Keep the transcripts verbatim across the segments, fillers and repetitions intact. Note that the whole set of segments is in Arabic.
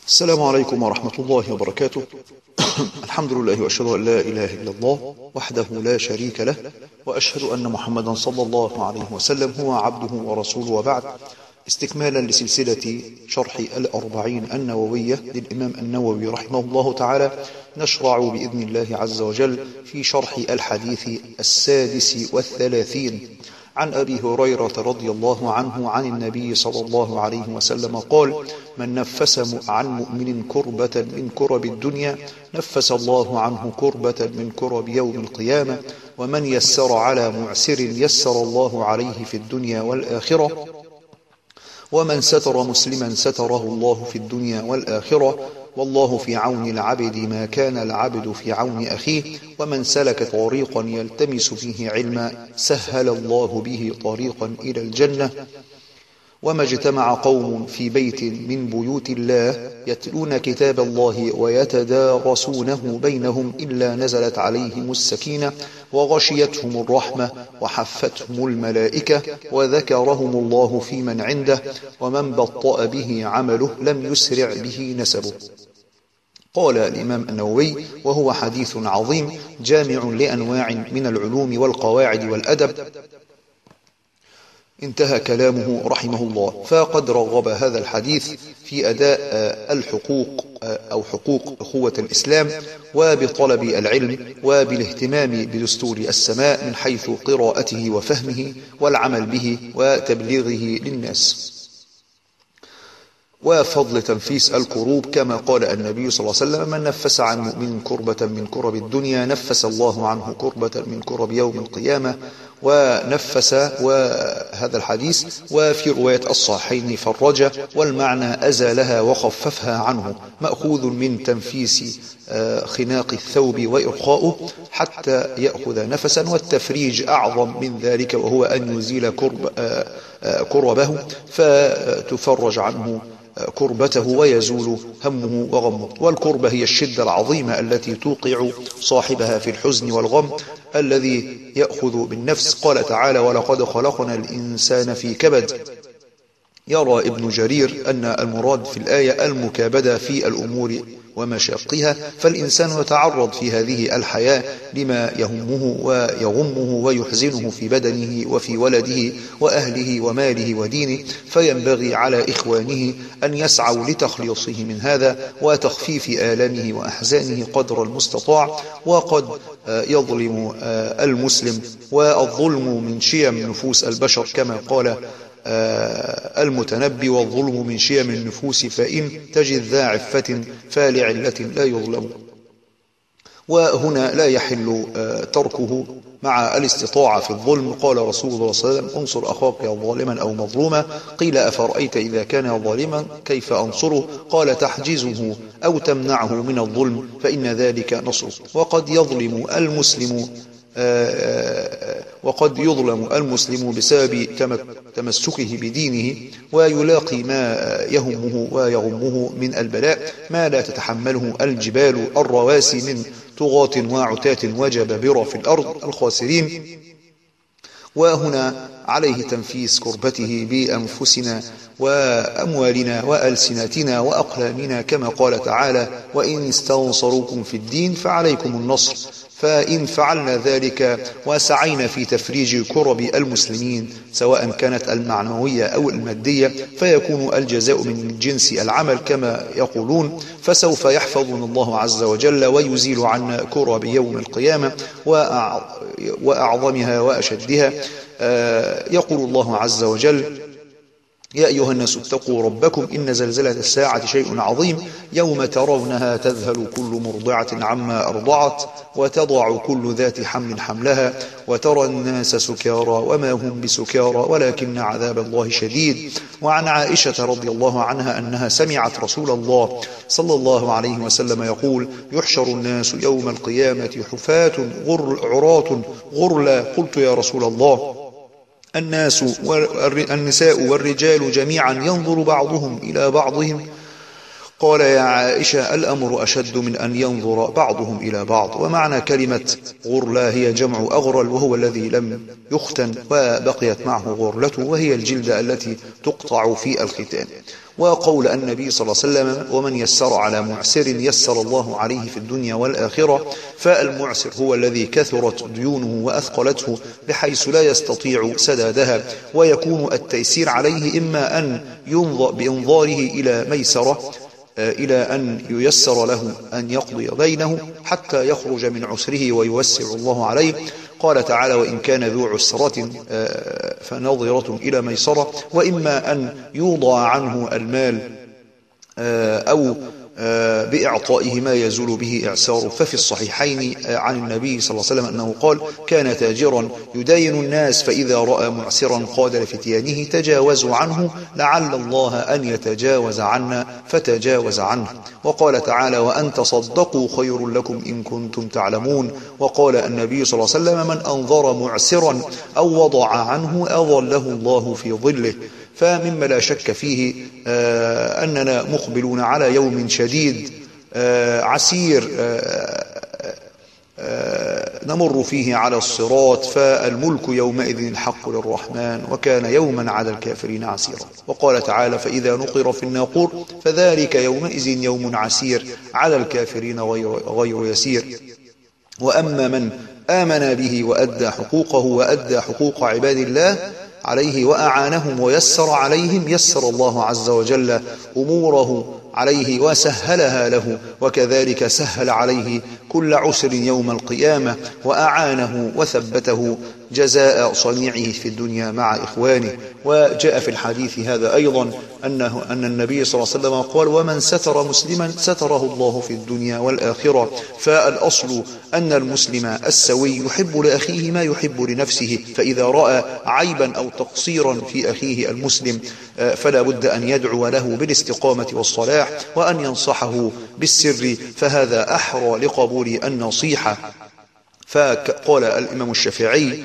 السلام عليكم ورحمة الله وبركاته. الحمد لله وأشهد أن لا إله إلا الله وحده لا شريك له، وأشهد أن محمدا صلى الله عليه وسلم هو عبده ورسوله، وبعد. استكمالا لسلسلة شرح الأربعين النووية للإمام النووي رحمه الله تعالى، نشرع بإذن الله عز وجل في شرح الحديث السادس والثلاثين عن أبي هريرة رضي الله عنه عن النبي صلى الله عليه وسلم قال: من نفس عن مؤمن كربة من كرب الدنيا نفس الله عنه كربة من كرب يوم القيامة، ومن يسر على معسر يسر الله عليه في الدنيا والآخرة، ومن ستر مسلما ستره الله في الدنيا والآخرة، والله في عون العبد ما كان العبد في عون أخيه، ومن سلك طريقا يلتمس فيه علما سهل الله به طريقا إلى الجنة. وما اجتمع قوم في بيت من بيوت الله يتلون كتاب الله ويتدارسونه بينهم إلا نزلت عليهم السكينة وغشيتهم الرحمة وحفتهم الملائكة وذكرهم الله في من عنده، ومن بطأ به عمله لم يسرع به نسبه. قال الإمام النووي: وهو حديث عظيم جامع لأنواع من العلوم والقواعد والأدب. انتهى كلامه رحمه الله. فقد رغب هذا الحديث في أداء الحقوق أو حقوق أخوة الإسلام، وبطلب العلم، وبالاهتمام بدستور السماء من حيث قراءته وفهمه والعمل به وتبليغه للناس، وفضل تنفيس الكروب، كما قال النبي صلى الله عليه وسلم: من نفس عن مؤمن كربة من كرب الدنيا نفس الله عنه كربة من كرب يوم القيامة. ونفس، وهذا الحديث وفي رواية الصحيحين فرج، والمعنى أزالها وخففها عنه، مأخوذ من تنفيس خناق الثوب وإرخاؤه حتى يأخذ نفسا، والتفريج أعظم من ذلك، وهو أن يزيل كرب كربه فتفرج عنه كربته ويزول همه وغمه. والكربة هي الشدة العظيمة التي توقع صاحبها في الحزن والغم الذي يأخذ بالنفس. قال تعالى: ولقد خلقنا الإنسان في كبد. يرى ابن جرير أن المراد في الآية المكابدة في الأمور ومشاقها، فالإنسان يتعرض في هذه الحياة لما يهمه ويغمه ويحزنه في بدنه وفي ولده وأهله وماله ودينه، فينبغي على إخوانه أن يسعوا لتخليصه من هذا وتخفيف آلامه وأحزانه قدر المستطاع. وقد يظلم المسلم، والظلم من شيم نفوس البشر، كما قال المتنبي: والظلم من شيم النفوس فإن تجد ذا عفة فلعلة لا يظلم. وهنا لا يحل تركه مع الاستطاعة في الظلم. قال رسول الله صلى الله عليه وسلم: انصر أخاك ظالما أو مظلوما. قيل: أفرأيت إذا كان ظالما كيف أنصره؟ قال: تحجزه أو تمنعه من الظلم فإن ذلك نصره. وقد يظلم المسلم وقد يظلم المسلم بسبب تمسكه بدينه، ويلاقي ما يهمه ويغمه من البلاء ما لا تتحمله الجبال الرواسي من طغاة وعتاة وجبابرة في الأرض الخاسرين. وهنا عليه تنفيس كربته بأنفسنا وأموالنا وألسنتنا وأقلامنا، كما قال تعالى: وإن استنصروكم في الدين فعليكم النصر. فإن فعلنا ذلك وسعينا في تفريج كرب المسلمين سواء كانت المعنوية أو المادية، فيكون الجزاء من جنس العمل كما يقولون، فسوف يحفظنا الله عز وجل ويزيل عنا كرب يوم القيامة وأعظمها وأشدها. يقول الله عز وجل: يا أيها الناس اتقوا ربكم إن زلزلة الساعة شيء عظيم يوم ترونها تذهل كل مرضعة عما أرضعت وتضع كل ذات حمل حملها وترى الناس سكارى وما هم بسكارى ولكن عذاب الله شديد. وعن عائشة رضي الله عنها أنها سمعت رسول الله صلى الله عليه وسلم يقول: يحشر الناس يوم القيامة حفاة غر عراة غرلا. قلت: يا رسول الله، الناس والنساء والرجال جميعا ينظر بعضهم إلى بعضهم؟ قال يا عائشة الأمر أشد من أن ينظر بعضهم إلى بعض. ومعنى كلمة غرلا هي جمع أغرل، وهو الذي لم يختن وبقيت معه غرلته، وهي الجلدة التي تقطع في الختان. وقول النبي صلى الله عليه وسلم ومن يسر على معسر يسر الله عليه في الدنيا والآخرة، فالمعسر هو الذي كثرت ديونه وأثقلته بحيث لا يستطيع سدادها، ويكون التيسير عليه إما أن ينظر بإنظاره إلى ميسرة إلى أن ييسر له أن يقضي دينه حتى يخرج من عسره ويوسع الله عليه. قال تعالى وإن كان ذو عسرة فنظرة إلى ميسرة، وإما أن يوضع عنه المال أو بإعطائه ما يزول به إعساره. ففي الصحيحين عن النبي صلى الله عليه وسلم أنه قال كان تاجرا يداين الناس فإذا رأى معسرا قال لفتيانه تجاوزوا عنه لعل الله أن يتجاوز عنا فتجاوز عنه. وقال تعالى وأن تصدقوا خير لكم إن كنتم تعلمون. وقال النبي صلى الله عليه وسلم من أنظر معسرا أو وضع عنه أظله الله في ظله. فمما لا شك فيه آه أننا مقبلون على يوم شديد آه عسير آه آه نمر فيه على الصراط، فالملك يومئذ الحق للرحمن وكان يوما على الكافرين عسيرا. وقال تعالى فإذا نقر في الناقور فذلك يومئذ يوم عسير على الكافرين غير, غير يسير. وأما من آمن به وأدى حقوقه وأدى حقوق عباد الله عليه وأعانهم ويسر عليهم يسر الله عز وجل أموره عليه وسهلها له، وكذلك سهل عليه كل عسر يوم القيامة وأعانه وثبته جزاء صنيعه في الدنيا مع إخوانه. وجاء في الحديث هذا أيضا أنه أن النبي صلى الله عليه وسلم قال ومن ستر مسلما ستره الله في الدنيا والآخرة. فالأصل أن المسلم السوي يحب لأخيه ما يحب لنفسه، فإذا رأى عيبا أو تقصيرا في أخيه المسلم فلا بد أن يدعو له بالاستقامة والصلاح وأن ينصحه بالسر، فهذا أحرى لقبول النصيحة. فقال الإمام الشافعي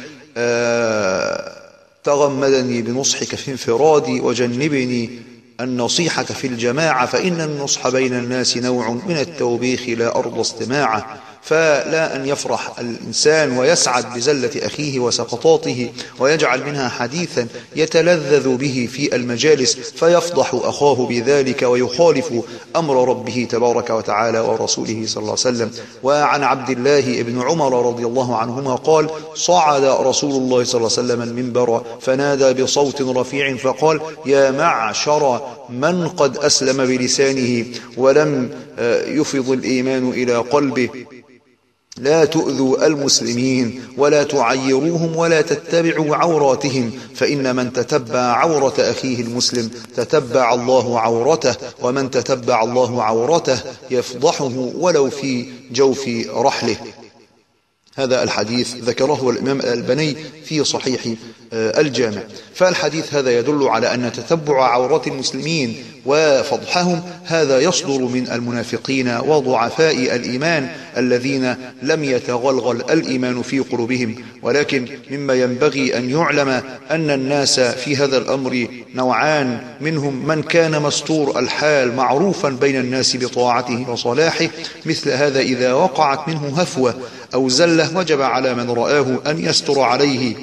آه تغمدني بنصحك في انفرادي وجنبني النصيحة في الجماعة، فإن النصح بين الناس نوع من التوبيخ لا أرضى استماعه. فلا أن يفرح الإنسان ويسعد بزلة أخيه وسقطاته ويجعل منها حديثا يتلذذ به في المجالس فيفضح أخاه بذلك ويخالف أمر ربه تبارك وتعالى ورسوله صلى الله عليه وسلم. وعن عبد الله بن عمر رضي الله عنهما قال صعد رسول الله صلى الله عليه وسلم المنبر فنادى بصوت رفيع فقال يا معشر من قد أسلم بلسانه ولم يفض الإيمان إلى قلبه لا تؤذوا المسلمين ولا تعيروهم ولا تتبعوا عوراتهم، فإن من تتبع عورة أخيه المسلم تتبع الله عورته، ومن تتبع الله عورته يفضحه ولو في جوف رحله. هذا الحديث ذكره الإمام الألباني في صحيح الجامع. فالحديث هذا يدل على أن تتبع عورات المسلمين وفضحهم هذا يصدر من المنافقين وضعفاء الإيمان الذين لم يتغلغل الإيمان في قلوبهم. ولكن مما ينبغي أن يعلم أن الناس في هذا الأمر نوعان، منهم من كان مستور الحال معروفا بين الناس بطاعته وصلاحه، مثل هذا إذا وقعت منه هفوة أو زلة وجب على من رآه أن يستر عليه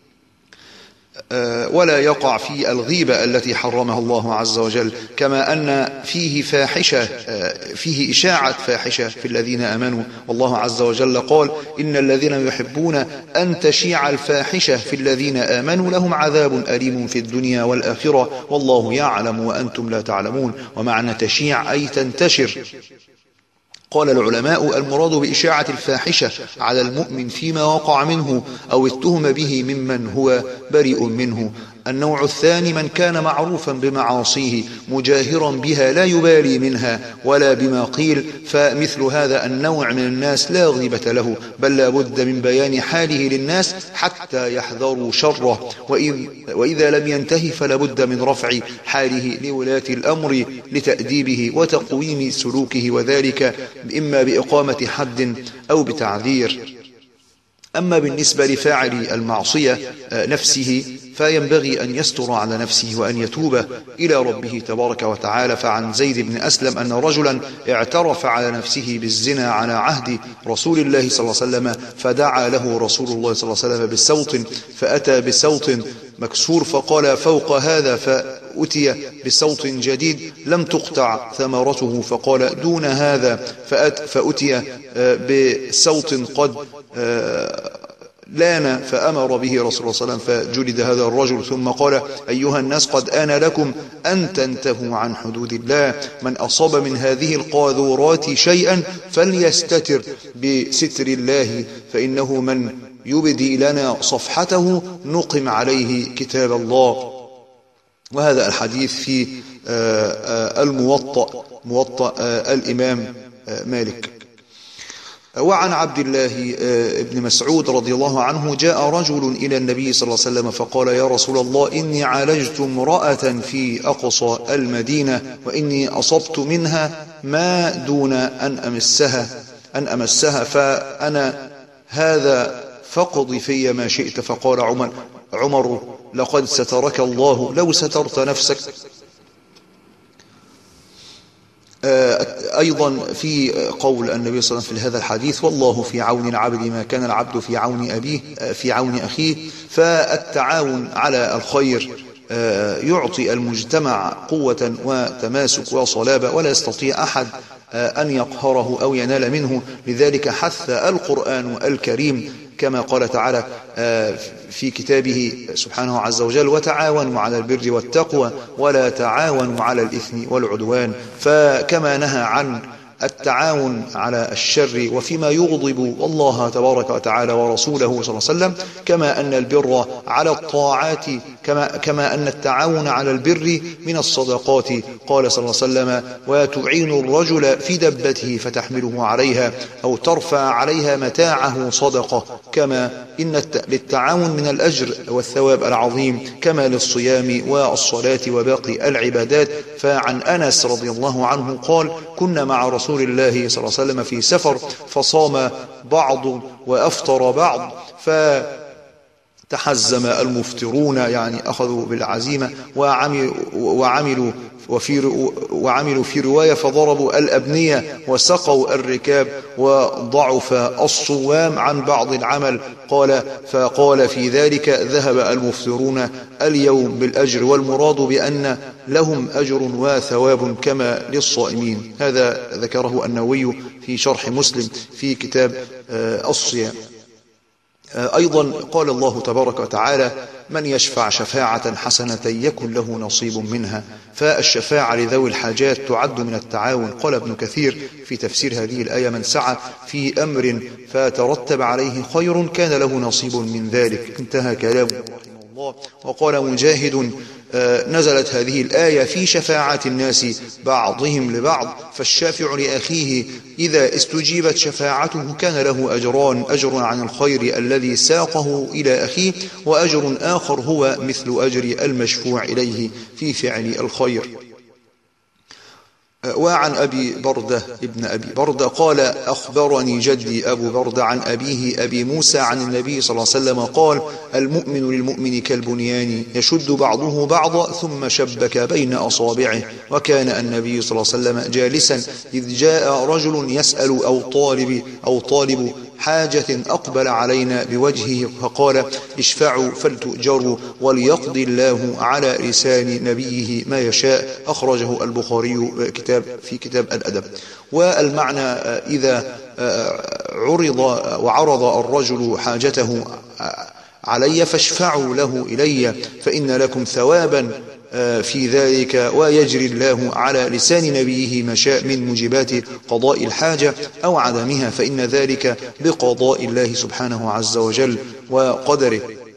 ولا يقع في الغيبة التي حرمها الله عز وجل. كما أن فيه فاحشة فيه إشاعة فاحشة في الذين آمنوا، والله عز وجل قال إن الذين يحبون أن تشيع الفاحشة في الذين آمنوا لهم عذاب أليم في الدنيا والآخرة والله يعلم وأنتم لا تعلمون. ومعنى تشيع أي تنتشر. قال العلماء المراد بإشاعة الفاحشة على المؤمن فيما وقع منه أو اتهم به ممن هو بريء منه. النوع الثاني من كان معروفا بمعاصيه مجاهرا بها لا يبالي منها ولا بما قيل، فمثل هذا النوع من الناس لا غيبة له، بل لا بد من بيان حاله للناس حتى يحذروا شره، وإذا لم ينتهي فلا بد من رفع حاله لولاة الأمر لتأديبه وتقويم سلوكه، وذلك إما بإقامة حد أو بتعذير. أما بالنسبة لفاعل المعصية نفسه فينبغي أن يستر على نفسه وأن يتوب إلى ربه تبارك وتعالى. فعن زيد بن أسلم أن رجلا اعترف على نفسه بالزنا على عهد رسول الله صلى الله عليه وسلم، فدعا له رسول الله صلى الله عليه وسلم بالصوت، فأتى بصوت مكسور فقال فوق هذا، فأتي بصوت جديد لم تقطع ثمرته فقال دون هذا، فأتي بصوت قد لان فأمر به رسول الله صلى الله عليه وسلم فجلد هذا الرجل، ثم قال أيها الناس قد آن لكم أن تنتهوا عن حدود الله، من أصاب من هذه القاذورات شيئا فليستتر بستر الله، فإنه من يبدي لنا صفحته نقم عليه كتاب الله. وهذا الحديث في الموطأ موطأ الإمام مالك. وعن عبد الله بن مسعود رضي الله عنه جاء رجل إلى النبي صلى الله عليه وسلم فقال يا رسول الله إني عالجت امرأة في أقصى المدينة وإني أصبت منها ما دون أن أمسها أن أمسها فأنا هذا فقض في ما شئت. فقال عمر عمر لقد سترك الله لو سترت نفسك. أيضا في قول النبي صلى الله عليه وسلم في هذا الحديث والله في عون العبد ما كان العبد في عون أبيه في عون أخيه. فالتعاون على الخير يعطي المجتمع قوة وتماسك وصلابة، ولا يستطيع أحد أن يقهره أو ينال منه. لذلك حث القرآن الكريم كما قال تعالى في كتابه سبحانه عز وجل وتعاونوا على البر والتقوى ولا تعاونوا على الإثم والعدوان. فكما نهى عن التعاون على الشر وفيما يغضب الله تبارك وتعالى ورسوله صلى الله عليه وسلم، كما أن البر على الطاعات كما, كما أن التعاون على البر من الصدقات. قال صلى الله عليه وسلم وتعين الرجل في دبته فتحمله عليها أو ترفع عليها متاعه صدقة، كما إن للتعاون من الأجر والثواب العظيم كما للصيام والصلاة وباقي العبادات. فعن أنس رضي الله عنه قال كنا مع رسول الله صلى الله عليه وسلم في سفر فصام بعض وأفطر بعض فتحزم المفطرون، يعني أخذوا بالعزيمة وعملوا, وعملوا وفي وعملوا في رواية فضربوا الأبنية وسقوا الركاب وضعف الصوام عن بعض العمل. قال فقال في ذلك ذهب المفطرون اليوم بالأجر، والمراد بأن لهم أجر وثواب كما للصائمين. هذا ذكره النووي في شرح مسلم في كتاب الصيام. أيضا قال الله تبارك وتعالى من يشفع شفاعة حسنة يكن له نصيب منها. فالشفاعة لذوي الحاجات تعد من التعاون. قال ابن كثير في تفسير هذه الآية من سعى في أمر فترتب عليه خير كان له نصيب من ذلك. انتهى كلامه رحمه الله. وقال مجاهد نزلت هذه الآية في شفاعة الناس بعضهم لبعض، فالشافع لأخيه إذا استجيبت شفاعته كان له أجران، أجر عن الخير الذي ساقه إلى أخيه، وأجر آخر هو مثل أجر المشفوع إليه في فعل الخير. وعن أبي بردة ابن أبي بردة قال أخبرني جدي أبو بردة عن أبيه أبي موسى عن النبي صلى الله عليه وسلم قال المؤمن للمؤمن كالبنيان يشد بعضه بعضا ثم شبك بين أصابعه. وكان النبي صلى الله عليه وسلم جالسا إذ جاء رجل يسأل أو طالب, أو طالب حاجة أقبل علينا بوجهه فقال اشفعوا فلتؤجروا وليقضي الله على لسان نبيه ما يشاء. أخرجه البخاري كتاب في كتاب الأدب. والمعنى إذا عرض وعرض الرجل حاجته علي فاشفعوا له إلي فإن لكم ثوابا في ذلك ويجري الله على لسان نبيه ما شاء من موجبات قضاء الحاجة أو عدمها، فإن ذلك بقضاء الله سبحانه عز وجل وقدره.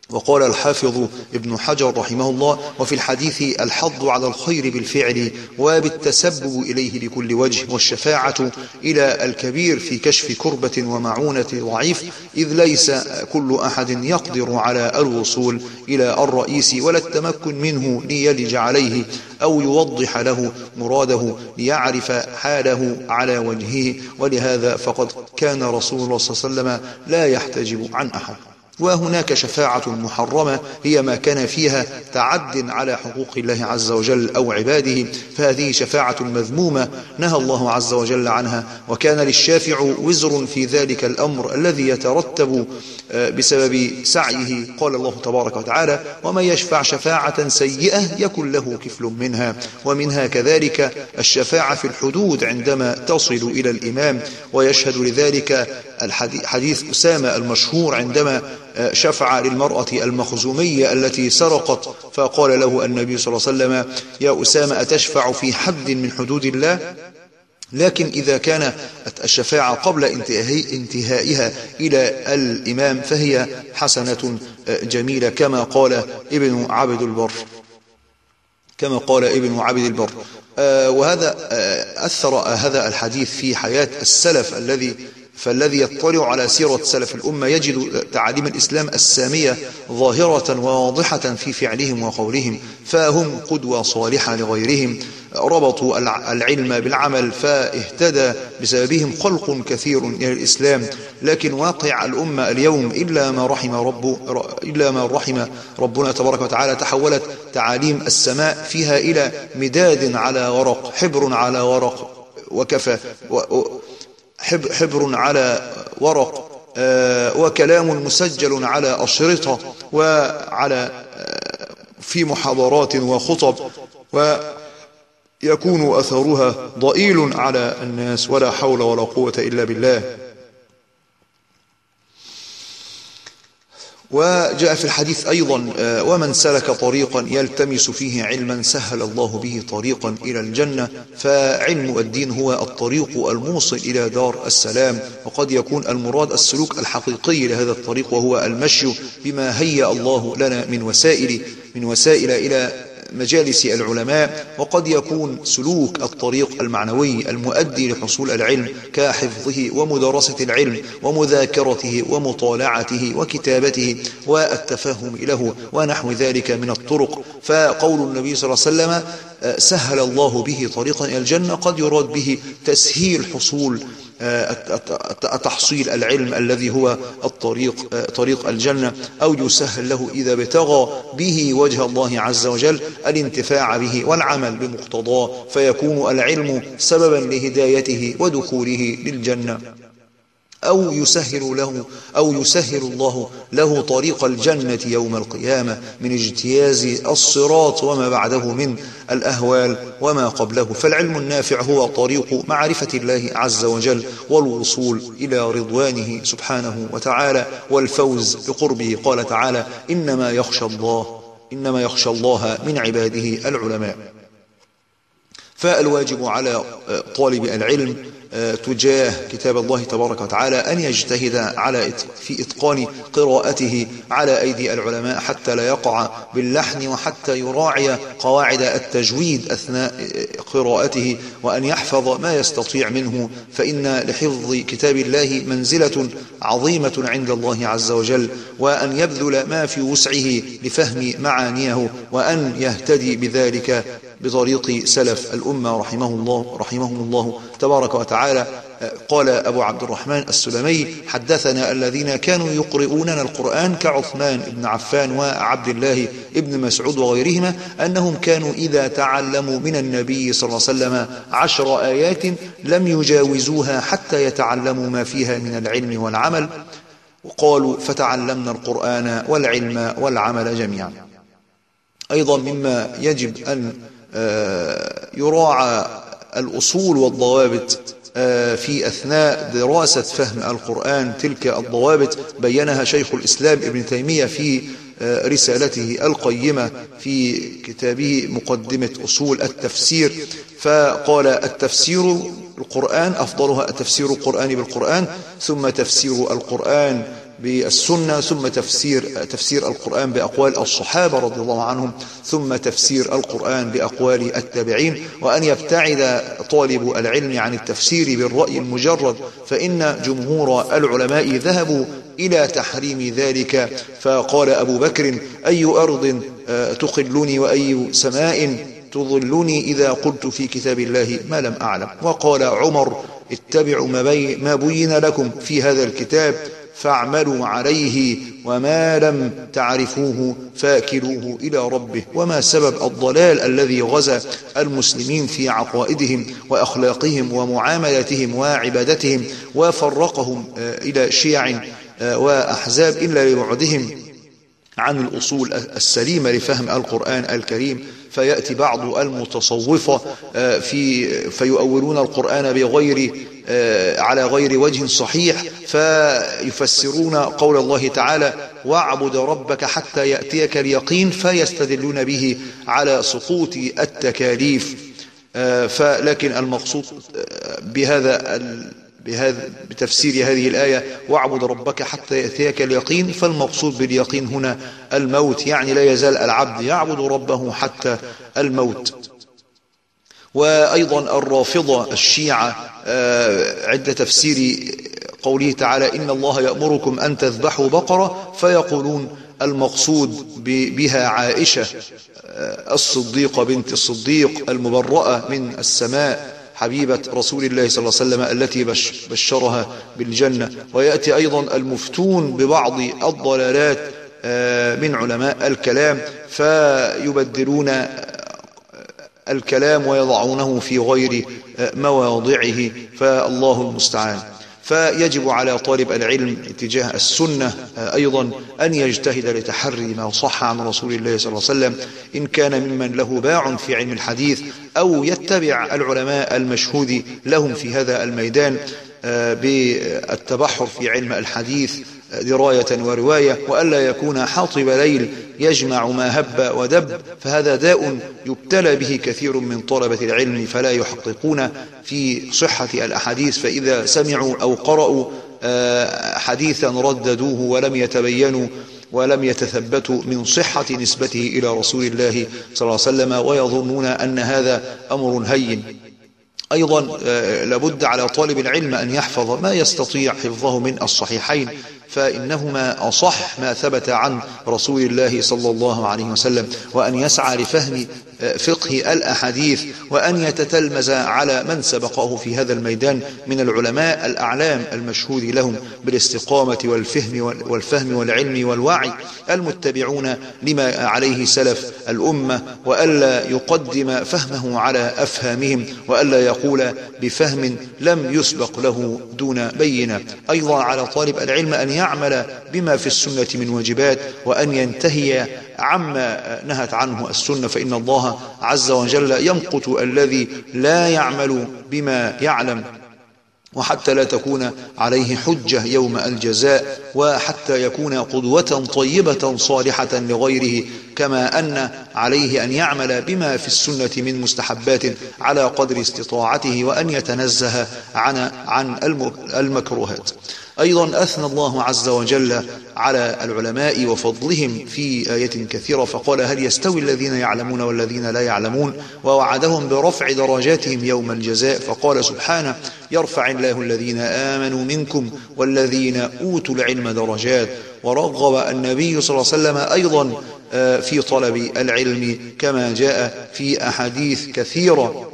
وقال الحافظ ابن حجر رحمه الله: وفي الحديث الحض على الخير بالفعل وبالتسبب إليه بكل وجه، والشفاعة إلى الكبير في كشف كربة ومعونة ضعيف، إذ ليس كل أحد يقدر على الوصول إلى الرئيس ولا التمكن منه ليلج عليه أو يوضح له مراده ليعرف حاله على وجهه، ولهذا فقد كان رسول الله صلى الله عليه وسلم لا يحتجب عن أحد. وهناك شفاعة محرمة هي ما كان فيها تعد على حقوق الله عز وجل أو عباده، فهذه شفاعة مذمومة نهى الله عز وجل عنها، وكان للشافع وزر في ذلك الأمر الذي يترتب بسبب سعيه. قال الله تبارك وتعالى: ومن يشفع شفاعة سيئة يكن له كفل منها. ومنها كذلك الشفاعة في الحدود عندما تصل إلى الإمام، ويشهد لذلك الحديث أسامة المشهور عندما شفع للمرأة المخزومية التي سرقت، فقال له النبي صلى الله عليه وسلم: يا أسامة أتشفع في حد من حدود الله؟ لكن إذا كان الشفاعة قبل انتهائها إلى الإمام فهي حسنة جميلة، كما قال ابن عبد البر كما قال ابن عبد البر وهذا أثر هذا الحديث في حياة السلف الذي فالذي يطلع على سيرة سلف الأمة يجد تعاليم الإسلام السامية ظاهرة وواضحة في فعلهم وقولهم، فهم قدوة صالحة لغيرهم، ربطوا العلم بالعمل فاهتدى بسببهم خلق كثير إلى الإسلام. لكن واقع الأمة اليوم إلا ما رحم رب إلا ما رحم ربنا تبارك وتعالى تحولت تعاليم السماء فيها إلى مداد على ورق، حبر على ورق وكفى حبر على ورق وكلام مسجل على أشرطة وعلى في محاضرات وخطب، ويكون أثرها ضئيل على الناس، ولا حول ولا قوة إلا بالله. وجاء في الحديث أيضا: ومن سلك طريقا يلتمس فيه علما سهل الله به طريقا إلى الجنة. فعلم الدين هو الطريق الموصل إلى دار السلام، وقد يكون المراد السلوك الحقيقي لهذا الطريق، وهو المشي بما هيأ الله لنا من وسائل من وسائل إلى مجالس العلماء، وقد يكون سلوك الطريق المعنوي المؤدي لحصول العلم كحفظه ومدرسة العلم ومذاكرته ومطالعته وكتابته والتفهم له ونحو ذلك من الطرق. فقول النبي صلى الله عليه وسلم: سهل الله به طريقا إلى الجنة، قد يراد به تسهيل حصول تحصيل العلم الذي هو الطريق طريق الجنة، أو يسهل له إذا ابتغى به وجه الله عز وجل الانتفاع به والعمل بمقتضاه، فيكون العلم سببا لهدايته ودخوله للجنة، أو يسهل له أو يسهل الله له طريق الجنة يوم القيامة من اجتياز الصراط وما بعده من الأهوال وما قبله. فالعلم النافع هو طريق معرفة الله عز وجل والوصول إلى رضوانه سبحانه وتعالى والفوز بقربه. قال تعالى: إنما يخشى الله إنما يخشى الله من عباده العلماء. فالواجب على طالب العلم تجاه كتاب الله تبارك وتعالى أن يجتهد على في إتقان قراءته على أيدي العلماء حتى لا يقع باللحن، وحتى يراعي قواعد التجويد أثناء قراءته، وأن يحفظ ما يستطيع منه، فإن لحفظ كتاب الله منزلة عظيمة عند الله عز وجل، وأن يبذل ما في وسعه لفهم معانيه، وأن يهتدي بذلك بطريق سلف الأمة رحمه الله رحمهم الله تبارك وتعالى. قال أبو عبد الرحمن السلمي: حدثنا الذين كانوا يقرؤوننا القرآن كعثمان بن عفان وعبد الله بن مسعود وغيرهما أنهم كانوا إذا تعلموا من النبي صلى الله عليه وسلم عشر آيات لم يجاوزوها حتى يتعلموا ما فيها من العلم والعمل. وقالوا: فتعلمنا القرآن والعلم والعمل جميعا. أيضا مما يجب أن يراعى الأصول والضوابط في أثناء دراسة فهم القرآن. تلك الضوابط بينها شيخ الإسلام ابن تيمية في رسالته القيمة في كتابه مقدمة أصول التفسير، فقال: التفسير القرآن أفضلها التفسير القرآن بالقرآن، ثم تفسير القرآن بالسنة، ثم تفسير تفسير القرآن بأقوال الصحابة رضي الله عنهم، ثم تفسير القرآن بأقوال التابعين. وأن يبتعد طالب العلم عن التفسير بالرأي المجرد، فإن جمهور العلماء ذهبوا إلى تحريم ذلك. فقال أبو بكر: أي أرض تقلني وأي سماء تظلني إذا قلت في كتاب الله ما لم أعلم. وقال عمر: اتبعوا ما بين لكم في هذا الكتاب فاعملوا عليه، وما لم تعرفوه فاكلوه إلى ربه. وما سبب الضلال الذي غزا المسلمين في عقائدهم وأخلاقهم ومعاملتهم وعبادتهم وفرقهم إلى شيع وأحزاب إلا لبعدهم عن الأصول السليمة لفهم القرآن الكريم؟ فيأتي بعض المتصوفة في فيؤولون القرآن بغير على غير وجه صحيح، فيفسرون قول الله تعالى: واعبد ربك حتى يأتيك اليقين، فيستدلون به على سقوط التكاليف. فلكن المقصود بهذا بهذا بتفسير هذه الآية واعبد ربك حتى يأتيك اليقين، فالمقصود باليقين هنا الموت، يعني لا يزال العبد يعبد ربه حتى الموت. وأيضا الرافضة الشيعة عند تفسير قوله تعالى: إن الله يأمركم أن تذبحوا بقرة، فيقولون المقصود بها عائشة الصديقة بنت الصديق المبرأة من السماء، حبيبة رسول الله صلى الله عليه وسلم التي بشرها بالجنة. ويأتي أيضا المفتون ببعض الضلالات من علماء الكلام، فيبدلون الكلام ويضعونه في غير مواضعه، فالله المستعان. فيجب على طالب العلم اتجاه السنة أيضا أن يجتهد لتحري ما صح عن رسول الله صلى الله عليه وسلم، إن كان ممن له باع في علم الحديث، أو يتبع العلماء المشهود لهم في هذا الميدان بالتبحر في علم الحديث دراية ورواية، وألا يكون حاطب ليل يجمع ما هب ودب، فهذا داء يبتلى به كثير من طلبة العلم، فلا يحققون في صحة الأحاديث، فإذا سمعوا أو قرأوا حديثا رددوه ولم يتبينوا ولم يتثبتوا من صحة نسبته إلى رسول الله صلى الله عليه وسلم، ويظنون أن هذا أمر هين. أيضا لابد على طالب العلم أن يحفظ ما يستطيع حفظه من الصحيحين، فإنهما أصح ما ثبت عن رسول الله صلى الله عليه وسلم، وأن يسعى لفهم فقه الأحاديث، وأن يتتلمذ على من سبقه في هذا الميدان من العلماء الأعلام المشهود لهم بالاستقامة والفهم والفهم والعلم والوعي، المتبعون لما عليه سلف الأمة، وألا يقدم فهمه على أفهامهم، وألا يقول بفهم لم يسبق له دون بينة. أيضا على طالب العلم أن يعمل بما في السنة من واجبات، وأن ينتهي عما نهت عنه السنة، فإن الله عز وجل يمقت الذي لا يعمل بما يعلم، وحتى لا تكون عليه حجة يوم الجزاء، وحتى يكون قدوة طيبة صالحة لغيره، كما أن عليه أن يعمل بما في السنة من مستحبات على قدر استطاعته، وأن يتنزه عن عن المكروهات. أيضا أثنى الله عز وجل على العلماء وفضلهم في آية كثيرة، فقال: هل يستوي الذين يعلمون والذين لا يعلمون، ووعدهم برفع درجاتهم يوم الجزاء. فقال سبحانه: يرفع الله الذين آمنوا منكم والذين أوتوا العلم درجات. ورغب النبي صلى الله عليه وسلم أيضا في طلب العلم، كما جاء في أحاديث كثيرة،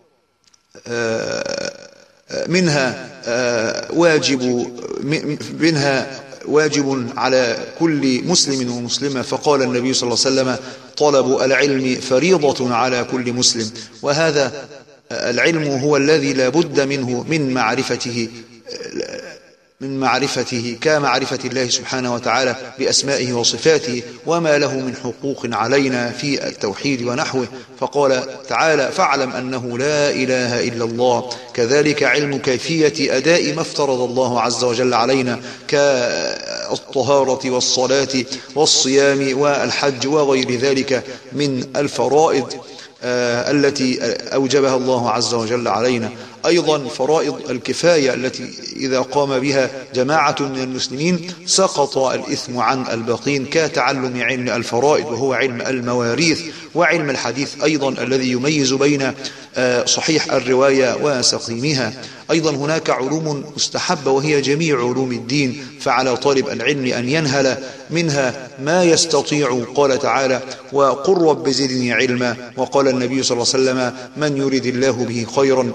منها واجب منها واجب على كل مسلم ومسلمة. فقال النبي صلى الله عليه وسلم: طلب العلم فريضة على كل مسلم. وهذا العلم هو الذي لا بد منه من معرفته من معرفته كمعرفة الله سبحانه وتعالى بأسمائه وصفاته، وما له من حقوق علينا في التوحيد ونحوه. فقال تعالى: فاعلم أنه لا إله إلا الله. كذلك علم كيفية أداء ما افترض الله عز وجل علينا كالطهارة والصلاة والصيام والحج وغير ذلك من الفرائض. آه التي أوجبها الله عز وجل علينا. أيضا فرائض الكفاية التي إذا قام بها جماعة من المسلمين سقط الإثم عن الباقين، كتعلم علم الفرائض وهو علم المواريث، وعلم الحديث أيضا الذي يميز بين صحيح الرواية وسقيمها. أيضا هناك علوم مستحبة وهي جميع علوم الدين، فعلى طالب العلم أن ينهل منها ما يستطيع. قال تعالى: وقل رب زدني علما. وقال النبي صلى الله عليه وسلم: من يريد الله به خيرا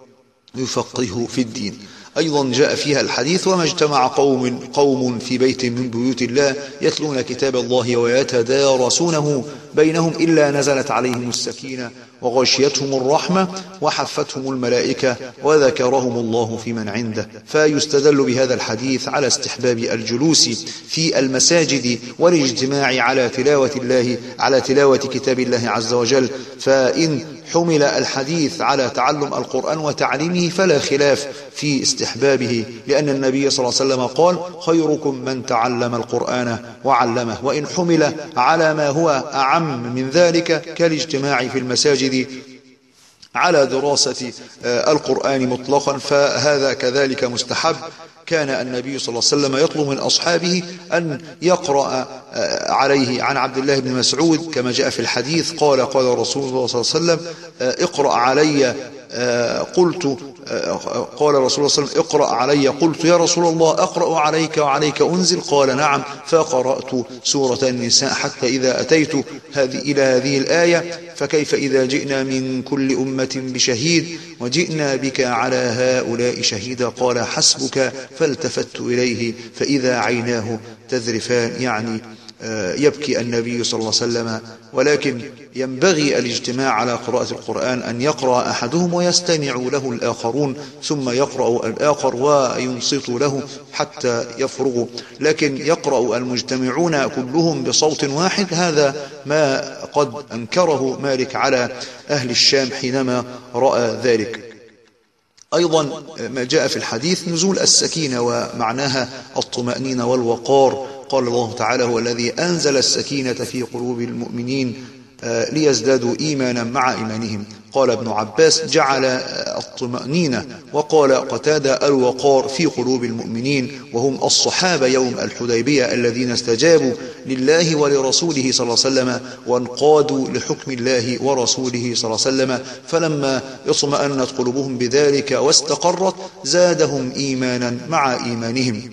يفقهه في الدين. أيضا جاء فيها الحديث: وما اجتمع قوم قوم في بيت من بيوت الله يتلون كتاب الله ويتدارسونه بينهم إلا نزلت عليهم السكينة وغشيتهم الرحمة وحفتهم الملائكة وذكرهم الله في من عنده. فيستدل بهذا الحديث على استحباب الجلوس في المساجد والاجتماع على تلاوة الله على تلاوة كتاب الله عز وجل. فإن حمل الحديث على تعلم القرآن وتعليمه فلا خلاف في استحبابه، لأن النبي صلى الله عليه وسلم قال: خيركم من تعلم القرآن وعلمه. وإن حمل على ما هو أعم من ذلك كالاجتماع في المساجد على دراسة القرآن مطلقا فهذا كذلك مستحب. كان النبي صلى الله عليه وسلم يطلب من أصحابه أن يقرأ عليه. عن عبد الله بن مسعود كما جاء في الحديث قال: قال رسول الله صلى الله عليه وسلم: اقرأ علي. قلت قال رسول الله صلى الله عليه وسلم: اقرأ علي. قلت: يا رسول الله أقرأ عليك وعليك أنزل؟ قال: نعم. فقرأت سورة النساء حتى إذا أتيت هذه إلى هذه الآية: فكيف إذا جئنا من كل أمة بشهيد وجئنا بك على هؤلاء شهيدا؟ قال: حسبك. فالتفت إليه فإذا عيناه تذرفان، يعني يبكي النبي صلى الله عليه وسلم. ولكن ينبغي الاجتماع على قراءة القرآن أن يقرأ أحدهم ويستمع له الآخرون، ثم يقرأ الآخر وينصت له حتى يفرغ. لكن يقرأ المجتمعون كلهم بصوت واحد، هذا ما قد أنكره مالك على أهل الشام حينما رأى ذلك. أيضا ما جاء في الحديث نزول السكينة ومعناها الطمأنينة والوقار. قال الله تعالى: هو الذي أنزل السكينة في قلوب المؤمنين ليزدادوا إيمانا مع إيمانهم. قال ابن عباس: جعل الطمأنينة. وقال قتادة: الوقار في قلوب المؤمنين، وهم الصحابة يوم الحديبية الذين استجابوا لله ولرسوله صلى الله عليه وسلم وانقادوا لحكم الله ورسوله صلى الله عليه وسلم، فلما اطمأنت قلوبهم بذلك واستقرت زادهم إيمانا مع إيمانهم.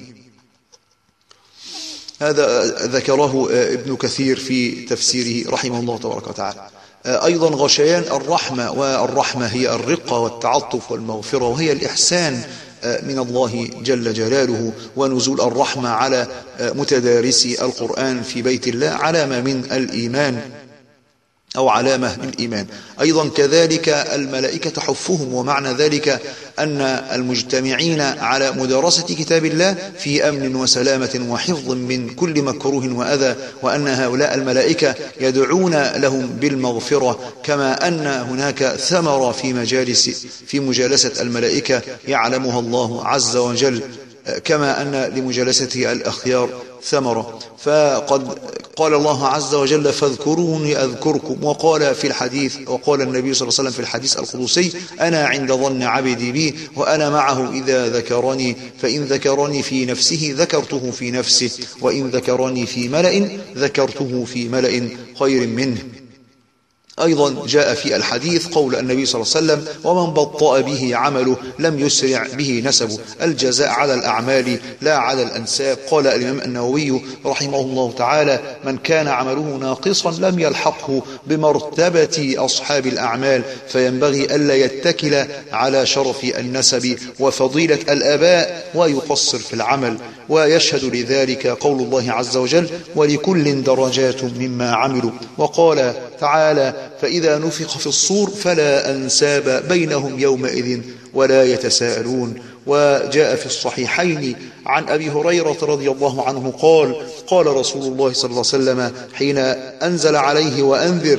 هذا ذكره ابن كثير في تفسيره رحمه الله تبارك وتعالى. أيضا غشيان الرحمة، والرحمة هي الرقة والتعطف والمغفرة، وهي الإحسان من الله جل جلاله. ونزول الرحمة على متدارسي القرآن في بيت الله علامة من الإيمان أو علامة من الإيمان. أيضا كذلك الملائكة تحفهم، ومعنى ذلك أن المجتمعين على مدارسة كتاب الله في أمن وسلامة وحفظ من كل مكروه وأذى، وأن هؤلاء الملائكة يدعون لهم بالمغفرة، كما أن هناك ثمرة في مجالس في مجالسة الملائكة يعلمها الله عز وجل، كما أن لمجالسته الأخيار ثمرة. فقد قال الله عز وجل: فاذكروني أذكركم. وقال في الحديث وقال النبي صلى الله عليه وسلم في الحديث القدسي: أنا عند ظن عبدي بي وأنا معه إذا ذكرني، فإن ذكرني في نفسه ذكرته في نفسه، وإن ذكرني في ملأ ذكرته في ملأ خير منه. أيضا جاء في الحديث قول النبي صلى الله عليه وسلم: ومن بطأ به عمله لم يسرع به نسبه. الجزاء على الأعمال لا على الأنساب. قال الإمام النووي رحمه الله تعالى: من كان عمله ناقصا لم يلحقه بمرتبة أصحاب الأعمال، فينبغي ألا يتكل على شرف النسب وفضيلة الآباء ويقصر في العمل. ويشهد لذلك قول الله عز وجل: ولكل درجات مما عملوا. وقال تعالى: فإذا نفخ في الصور فلا أنساب بينهم يومئذ ولا يتساءلون. وجاء في الصحيحين عن أبي هريرة رضي الله عنه قال: قال رسول الله صلى الله عليه وسلم حين أنزل عليه: وأنذر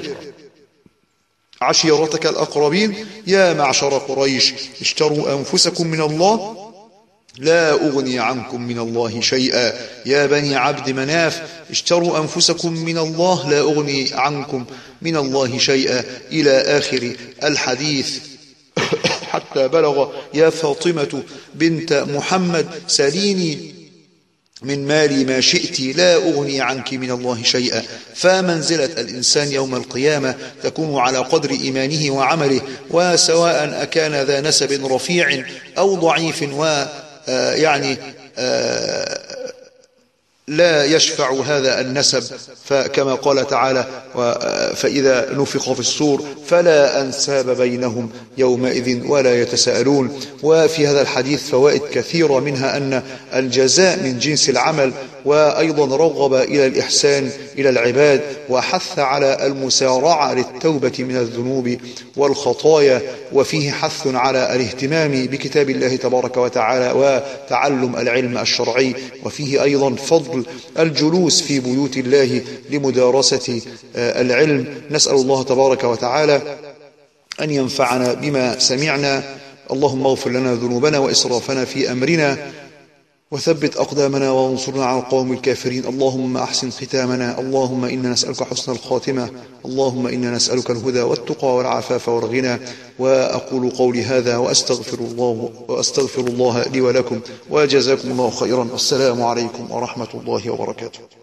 عشيرتك الأقربين، يا معشر قريش اشتروا أنفسكم من الله لا أغني عنكم من الله شيئا يا بني عبد مناف اشتروا أنفسكم من الله لا أغني عنكم من الله شيئا إلى آخر الحديث، حتى بلغ يا فاطمة بنت محمد سليني من مالي ما شئت لا أغني عنك من الله شيئا. فمنزلة الإنسان يوم القيامة تكون على قدر إيمانه وعمله، وسواء أكان ذا نسب رفيع أو ضعيف ويعني لا يشفع هذا النسب، فكما قال تعالى فإذا نفخ في الصور فلا أنساب بينهم يومئذ ولا يتساءلون. وفي هذا الحديث فوائد كثيرة، منها أن الجزاء من جنس العمل، وأيضا رغب إلى الإحسان إلى العباد، وحث على المسارعة للتوبة من الذنوب والخطايا، وفيه حث على الاهتمام بكتاب الله تبارك وتعالى وتعلم العلم الشرعي، وفيه أيضا فضل الجلوس في بيوت الله لمدارسة العلم. نسأل الله تبارك وتعالى أن ينفعنا بما سمعنا. اللهم اغفر لنا ذنوبنا وإسرافنا في أمرنا وثبت أقدامنا وانصرنا على القوم الكافرين. اللهم أحسن ختامنا. اللهم إنا نسألك حسن الخاتمة. اللهم إنا نسألك الهدى والتقى والعفاف والغنى. وأقول قولي هذا وأستغفر الله وأستغفر الله لي ولكم، وجزاكم الله خيرا. السلام عليكم ورحمة الله وبركاته.